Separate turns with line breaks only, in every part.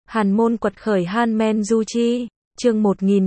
Hàn Môn quật khởi Han Men Du Chi, chương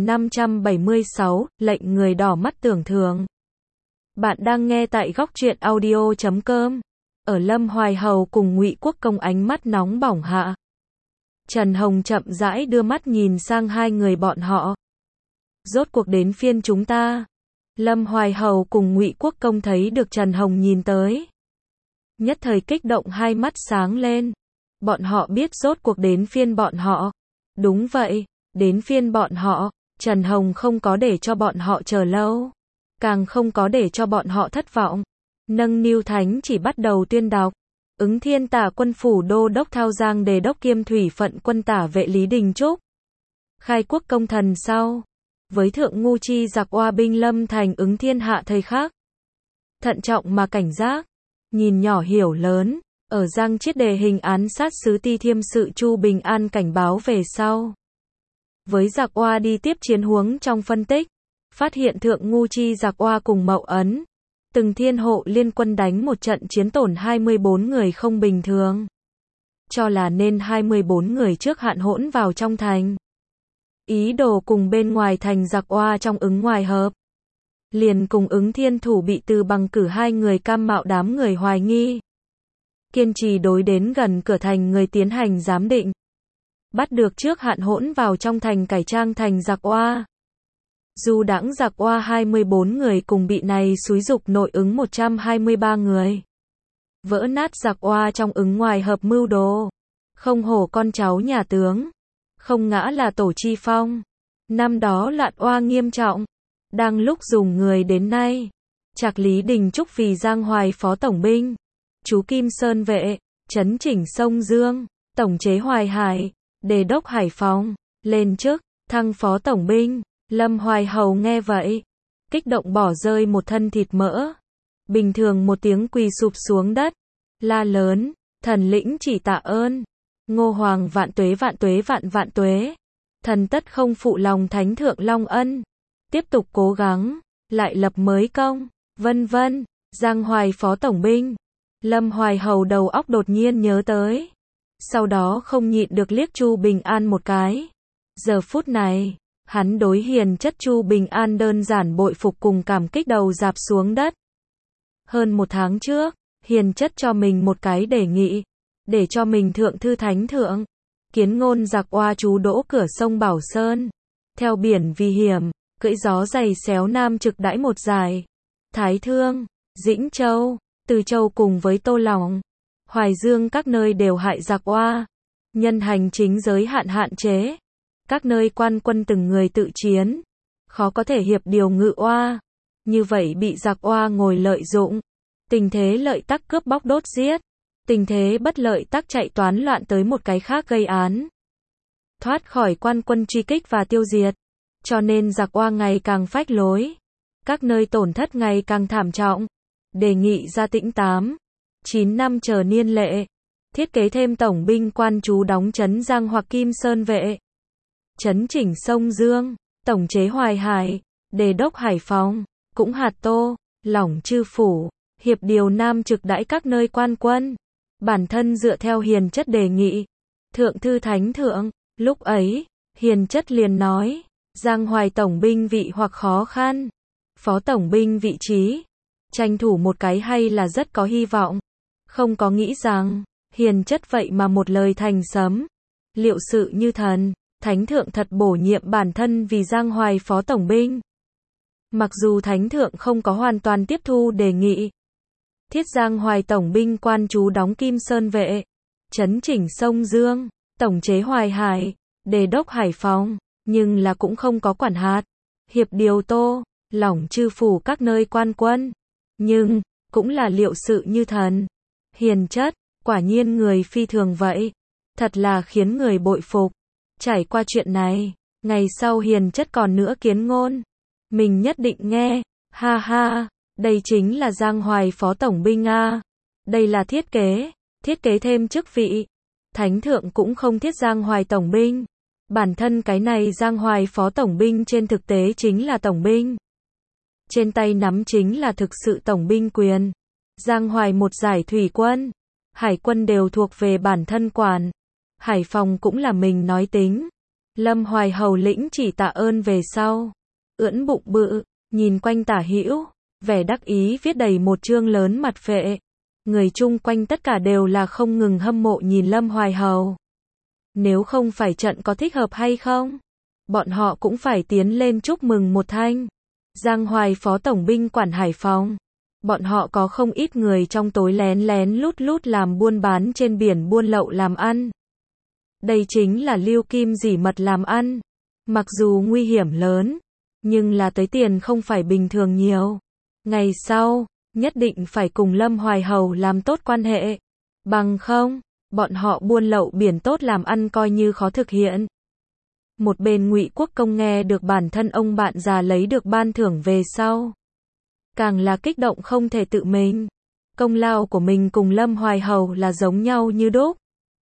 1576, lệnh người đỏ mắt tưởng thường. Bạn đang nghe tại góc truyện audio.com. Ở Lâm Hoài Hầu cùng Ngụy Quốc Công ánh mắt nóng bỏng hạ. Trần Hồng chậm rãi đưa mắt nhìn sang hai người bọn họ. Rốt cuộc đến phiên chúng ta. Lâm Hoài Hầu cùng Ngụy Quốc Công thấy được Trần Hồng nhìn tới. Nhất thời kích động hai mắt sáng lên. Bọn họ biết rốt cuộc đến phiên bọn họ. Đúng vậy, đến phiên bọn họ. Trần Hồng không có để cho bọn họ chờ lâu. Càng không có để cho bọn họ thất vọng. Nâng niu thánh chỉ bắt đầu tuyên đọc. Ứng Thiên Tả Quân phủ đô đốc Thao Giang Đề đốc kiêm thủy phận quân tả vệ Lý Đình Trúc. Khai quốc công thần sau. Với thượng ngu chi giặc oa binh lâm thành ứng thiên hạ thời khác. Thận trọng mà cảnh giác. Nhìn nhỏ hiểu lớn. Ở Giang Chiết đề hình án sát sứ Ti Thiêm sự Chu Bình An cảnh báo về sau. Với giặc oa đi tiếp chiến huống trong phân tích. Phát hiện thượng ngu chi giặc oa cùng Mậu Ấn. Từng thiên hộ liên quân đánh một trận chiến tổn 24 người không bình thường. Cho là nên 24 người trước hạn hỗn vào trong thành. Ý đồ cùng bên ngoài thành giặc oa trong ứng ngoài hợp. Liền cùng ứng thiên thủ bị Từ Bằng cử hai người cam mạo đám người hoài nghi. Kiên trì đối đến gần cửa thành người tiến hành giám định. Bắt được trước hạn hỗn vào trong thành cải trang thành giặc oa. Dù đãng giặc oa 24 người cùng bị này xúi dục nội ứng 123 người. Vỡ nát giặc oa trong ứng ngoài hợp mưu đồ. Không hổ con cháu nhà tướng. Không ngã là tổ chi phong. Năm đó loạn oa nghiêm trọng. Đang lúc dùng người đến nay. Trạc Lý Đình Trúc vì Giang Hoài phó tổng binh. Chú Kim Sơn vệ. Chấn chỉnh sông Dương. Tổng chế Hoài Hải. Đề đốc Hải Phòng. Lên chức. Thăng phó tổng binh. Lâm Hoài Hầu nghe vậy. Kích động bỏ rơi một thân thịt mỡ. Bình thường một tiếng quỳ sụp xuống đất. La lớn. Thần lĩnh chỉ tạ ơn. Ngô Hoàng vạn tuế vạn tuế vạn vạn tuế. Thần tất không phụ lòng thánh thượng long ân. Tiếp tục cố gắng. Lại lập mới công. Vân vân. Giang Hoài phó tổng binh. Lâm Hoài Hầu đầu óc đột nhiên nhớ tới. Sau đó không nhịn được liếc Chu Bình An một cái. Giờ phút này. Hắn đối hiền chất Chu Bình An đơn giản bội phục cùng cảm kích đầu dạp xuống đất. Hơn một tháng trước, hiền chất cho mình một cái đề nghị. Để cho mình thượng thư thánh thượng. Kiến ngôn giặc oa trú đỗ cửa sông Bảo Sơn. Theo biển vì hiểm, cưỡi gió giày xéo Nam Trực đãi một dài. Thái Thương, Dĩnh Châu, Từ Châu cùng với Tô Lòng, Hoài Dương các nơi đều hại giặc oa. Nhân hành chính giới hạn hạn chế. Các nơi quan quân từng người tự chiến. Khó có thể hiệp điều ngự oa. Như vậy bị giặc oa ngồi lợi dụng. Tình thế lợi tắc cướp bóc đốt giết. Tình thế bất lợi tắc chạy toán loạn tới một cái khác gây án. Thoát khỏi quan quân truy kích và tiêu diệt. Cho nên giặc oa ngày càng phách lối. Các nơi tổn thất ngày càng thảm trọng. Đề nghị ra Tĩnh 8-9 năm chờ niên lệ. Thiết kế thêm tổng binh quan trú đóng trấn Giang hoặc Kim Sơn vệ. Chấn chỉnh sông Dương. Tổng chế Hoài Hải. Đề đốc Hải Phòng. Cũng hạt Tô. Lỏng Chư Phủ. Hiệp điều Nam Trực đãi các nơi quan quân. Bản thân dựa theo hiền chất đề nghị. Thượng thư thánh thượng. Lúc ấy, hiền chất liền nói. Giang Hoài tổng binh vị hoặc khó khăn. Phó tổng binh vị trí. Tranh thủ một cái hay là rất có hy vọng. Không có nghĩ rằng, hiền chất vậy mà một lời thành sấm. Liệu sự như thần. Thánh thượng thật bổ nhiệm bản thân vì Giang Hoài phó tổng binh. Mặc dù thánh thượng không có hoàn toàn tiếp thu đề nghị. Thiết Giang Hoài tổng binh quan trú đóng Kim Sơn vệ. Chấn chỉnh sông Dương. Tổng chế Hoài Hải. Đề đốc Hải Phòng. Nhưng là cũng không có quản hạt. Hiệp điều Tô. Lỏng Chư Phủ các nơi quan quân. Nhưng, cũng là liệu sự như thần. Hiền chất, quả nhiên người phi thường vậy. Thật là khiến người bội phục. Trải qua chuyện này, ngày sau hiền chất còn nữa kiến ngôn. Mình nhất định nghe, ha ha, đây chính là Giang Hoài phó tổng binh a. Đây là thiết kế thêm chức vị. Thánh thượng cũng không thiết Giang Hoài tổng binh. Bản thân cái này Giang Hoài phó tổng binh trên thực tế chính là tổng binh. Trên tay nắm chính là thực sự tổng binh quyền. Giang Hoài một giải thủy quân, hải quân đều thuộc về bản thân quản. Hải Phòng cũng là mình nói tính. Lâm Hoài Hầu lĩnh chỉ tạ ơn về sau. Ưỡn bụng bự, nhìn quanh tả hữu, vẻ đắc ý viết đầy một chương lớn mặt phệ. Người chung quanh tất cả đều là không ngừng hâm mộ nhìn Lâm Hoài Hầu. Nếu không phải trận có thích hợp hay không, bọn họ cũng phải tiến lên chúc mừng một thanh. Giang Hoài phó tổng binh quản Hải Phòng. Bọn họ có không ít người trong tối lén lén lút lút làm buôn bán trên biển buôn lậu làm ăn. Đây chính là lưu kim dỉ mật làm ăn. Mặc dù nguy hiểm lớn, nhưng là tới tiền không phải bình thường nhiều. Ngày sau, nhất định phải cùng Lâm Hoài Hầu làm tốt quan hệ. Bằng không, bọn họ buôn lậu biển tốt làm ăn coi như khó thực hiện. Một bên Ngụy Quốc Công nghe được bản thân ông bạn già lấy được ban thưởng về sau, càng là kích động không thể tự mình. Công lao của mình cùng Lâm Hoài Hầu là giống nhau như đúc.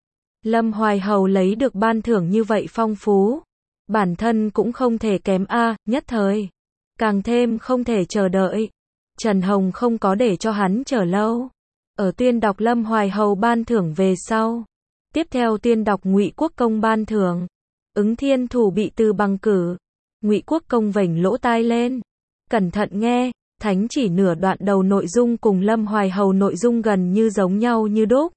Lâm Hoài Hầu lấy được ban thưởng như vậy phong phú, bản thân cũng không thể kém nhất thời. Càng thêm không thể chờ đợi. Trần Hồng không có để cho hắn chờ lâu. Ở tuyên đọc Lâm Hoài Hầu ban thưởng về sau, tiếp theo tuyên đọc Ngụy Quốc Công ban thưởng. Ứng Thiên Thủ bị từ bằng cử. Ngụy Quốc Công vểnh lỗ tai lên, cẩn thận nghe, thánh chỉ nửa đoạn đầu nội dung cùng Lâm Hoài Hầu nội dung gần như giống nhau như đúc.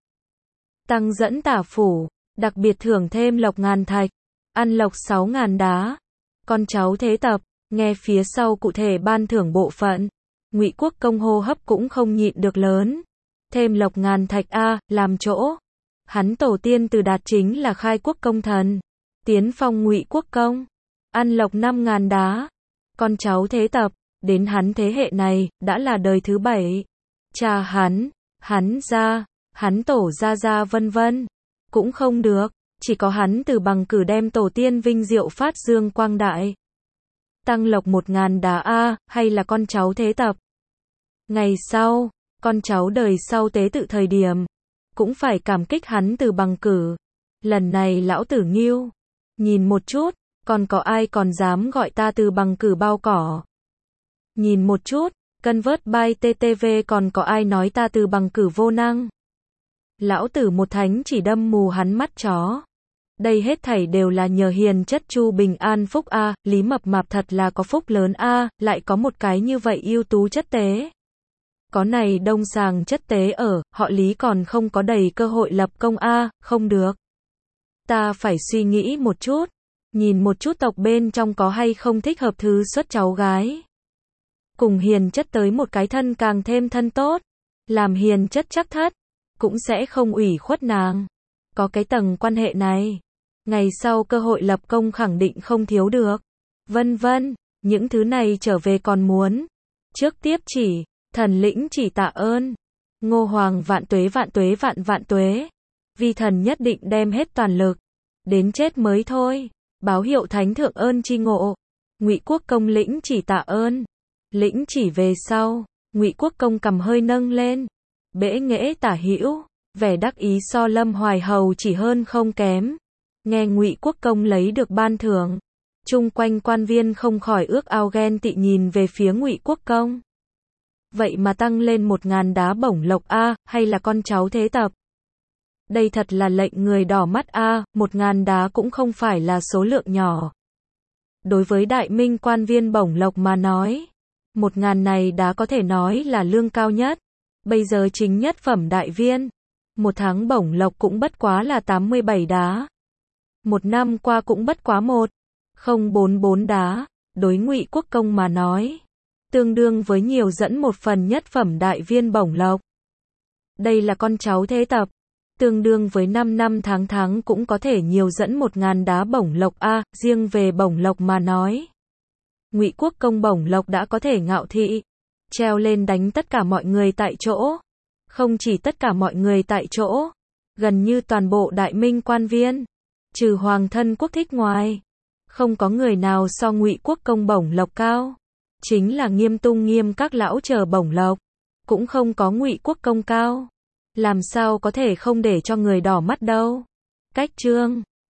Tăng dẫn tả phủ, đặc biệt thưởng thêm lộc ngàn thạch, ăn lộc 6.000 đá. Con cháu thế tập, nghe phía sau cụ thể ban thưởng bộ phận. Ngụy Quốc Công hô hấp cũng không nhịn được lớn. Thêm lộc ngàn thạch làm chỗ. Hắn tổ tiên từ đạt chính là khai quốc công thần. Tiến phong Ngụy Quốc Công. Ăn lộc 5.000 đá. Con cháu thế tập, đến hắn thế hệ này, đã là đời thứ 7. Cha hắn gia, hắn tổ gia vân vân. Cũng không được, chỉ có hắn từ bằng cử đem tổ tiên vinh diệu phát dương quang đại. Tăng lộc 1.000 đá hay là con cháu thế tập. Ngày sau, con cháu đời sau tế tự thời điểm, cũng phải cảm kích hắn từ bằng cử. Lần này lão tử nghiêu, nhìn một chút, còn có ai còn dám gọi ta từ bằng cử bao cỏ. Nhìn một chút, cân vớt by TTV còn có ai nói ta từ bằng cử vô năng. Lão tử một thánh chỉ đâm mù hắn mắt chó. Đây hết thảy đều là nhờ hiền chất Chu bình an phúc Lý Mập Mạp thật là có phúc lớn lại có một cái như vậy ưu tú chất tế. Có này đông sàng chất tế ở, họ Lý còn không có đầy cơ hội lập công không được. Ta phải suy nghĩ một chút, nhìn một chút tộc bên trong có hay không thích hợp thứ xuất cháu gái. Cùng hiền chất tới một cái thân càng thêm thân tốt, làm hiền chất chắc thất, cũng sẽ không ủy khuất nàng. Có cái tầng quan hệ này, ngày sau cơ hội lập công khẳng định không thiếu được. Vân vân, những thứ này trở về còn muốn. Trước tiếp chỉ, thần lĩnh chỉ tạ ơn. Ngô Hoàng vạn tuế vạn tuế. Vi thần nhất định đem hết toàn lực, đến chết mới thôi. Báo hiệu thánh thượng ơn chi ngộ. Ngụy Quốc Công lĩnh chỉ tạ ơn. Lĩnh chỉ về sau, Ngụy Quốc Công cầm hơi nâng lên, bẽ nghễ tả hữu, vẻ đắc ý so Lâm Hoài Hầu chỉ hơn không kém. Nghe Ngụy Quốc Công lấy được ban thưởng, chung quanh quan viên không khỏi ước ao ghen tị nhìn về phía Ngụy Quốc Công. Vậy mà tăng lên 1.000 đá bổng lộc hay là con cháu thế tập. Đây thật là lệnh người đỏ mắt 1.000 đá cũng không phải là số lượng nhỏ. Đối với đại minh quan viên bổng lộc mà nói, 1.000 này đá có thể nói là lương cao nhất. Bây giờ chính nhất phẩm đại viên, một tháng bổng lộc cũng bất quá là 87 đá. Một năm qua cũng bất quá 1,044 đá, đối Ngụy Quốc Công mà nói, tương đương với nhiều dẫn một phần nhất phẩm đại viên bổng lộc. Đây là con cháu thế tập, tương đương với 5 năm tháng cũng có thể nhiều dẫn 1.000 đá bổng lộc riêng về bổng lộc mà nói. Ngụy Quốc Công bổng lộc đã có thể ngạo thị, treo lên đánh tất cả mọi người tại chỗ. Không chỉ tất cả mọi người tại chỗ, gần như toàn bộ đại minh quan viên, trừ hoàng thân quốc thích ngoài, không có người nào so Ngụy Quốc Công bổng lộc cao. Chính là Nghiêm Tung Nghiêm các lão chờ bổng lộc, cũng không có Ngụy Quốc Công cao. Làm sao có thể không để cho người đỏ mắt đâu. Cách chương